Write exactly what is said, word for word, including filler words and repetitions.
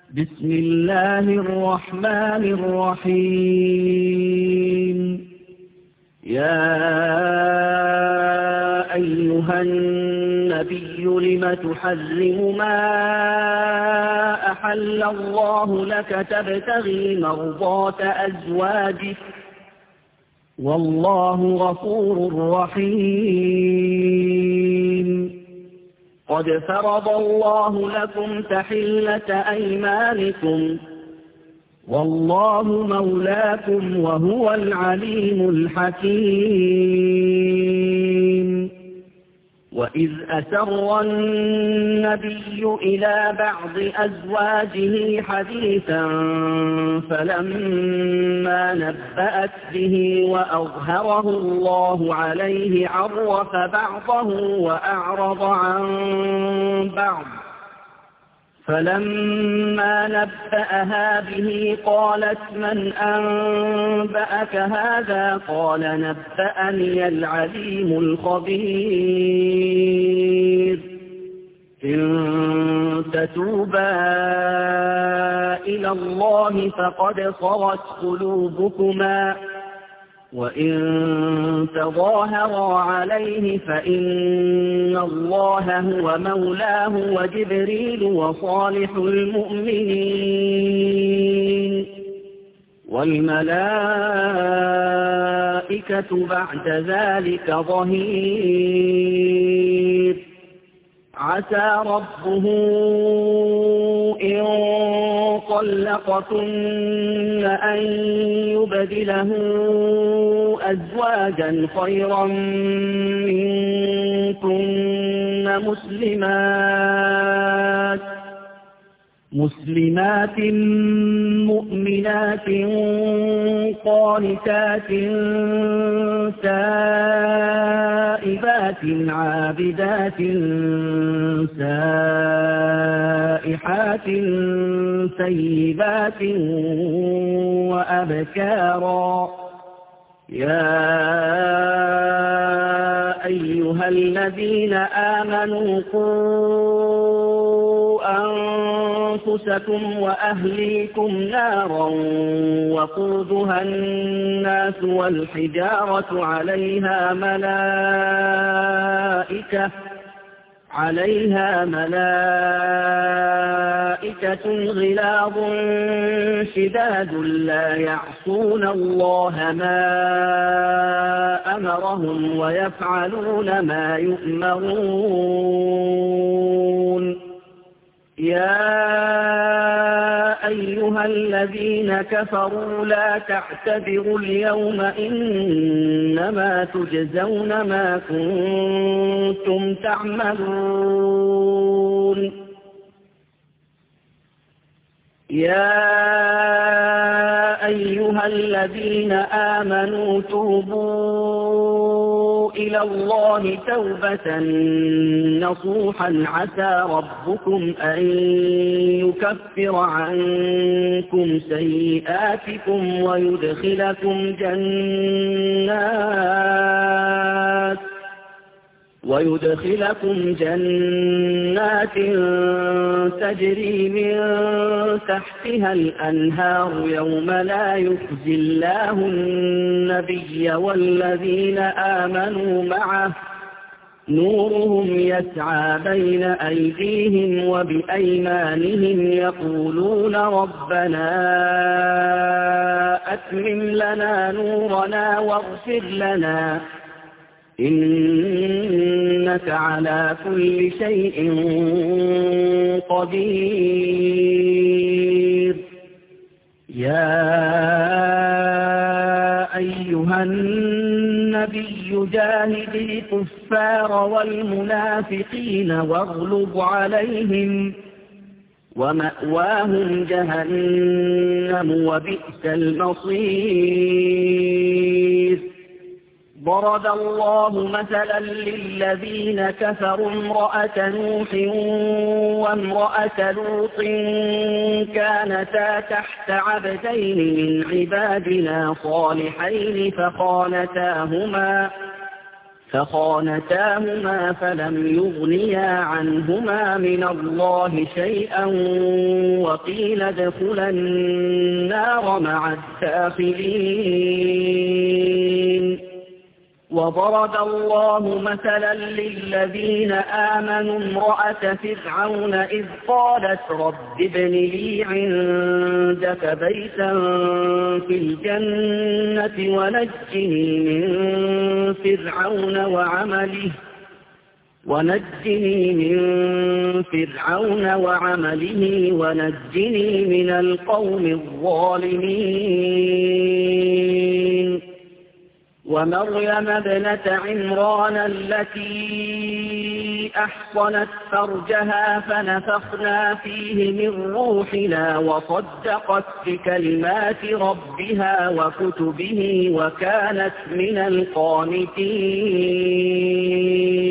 بسم الله الرحمن الرحيم. يا أيها النبي لم تحرم ما أحل الله لك تبتغي مرضات أزواجك والله غفور رحيم. قد فرض الله لكم تحلة أيمانكم والله مولاكم وهو العليم الحكيم. وإذ أسر النبي إلى بعض أزواجه حديثا فلما نبأت به وأظهره الله عليه عرف بعضه وأعرض عن بعض، فلما نبأها به قالت من أنبأك هذا؟ قال نبأني العليم الخبير. إن تتوبا إلى الله فقد صغت قلوبكما، وإن تظاهرا عليه فإن الله هو مولاه وجبريل وصالح المؤمنين والملائكة بعد ذلك ظهير. عسى ربه إن طلقكن أن يبدله أزواجا خيرا منكن مسلمات مسلمات مؤمنات قانتات تائبات عابدات سائحات ثيبات وأبكارا. يا أيها الذين آمنوا قوا أنفسكم وأهليكم نارا وقودها الناس والحجارة عليها ملائكة عليها ملائكة غلاظ شداد لا يعصون الله ما أمرهم ويفعلون ما يؤمرون. يا أيها الذين كفروا لا تعتذروا اليوم إنما تجزون ما كنتم تعملون. يا أيها الذين آمنوا توبوا إلى الله توبة نصوحا عسى ربكم أن يكفر عنكم سيئاتكم ويدخلكم جنات ويدخلكم جنات تجري من تحتها الأنهار يوم لا يخزي الله النبي والذين آمنوا معه نورهم يسعى بين أيديهم وبأيمانهم يقولون ربنا أتمم لنا نورنا واغفر لنا إنك على كل شيء قدير. يا أيها النبي جاهد الكفار والمنافقين واغلظ عليهم ومأواهم جهنم وبئس المصير. ضرب الله مثلا للذين كفروا امرأة نوح وامرأة لوط كانتا تحت عبدين من عبادنا صالحين فخانتاهما فخانتاهما فلم يغنيا عنهما من الله شيئا وقيل ادخلا النار مع الداخلين. وضرب الله مثلا للذين آمنوا امرأة فرعون إذ قالت رب ابن لي عندك بيتا في الجنة ونجني من فرعون وعمله ونجني من فرعون وعمله ونجني من القوم الظالمين. ومريم ابنة عمران التي أحصنت فرجها فنفخنا فيه من روحنا وصدقت بكلمات ربها وكتبه وكانت من القانتين.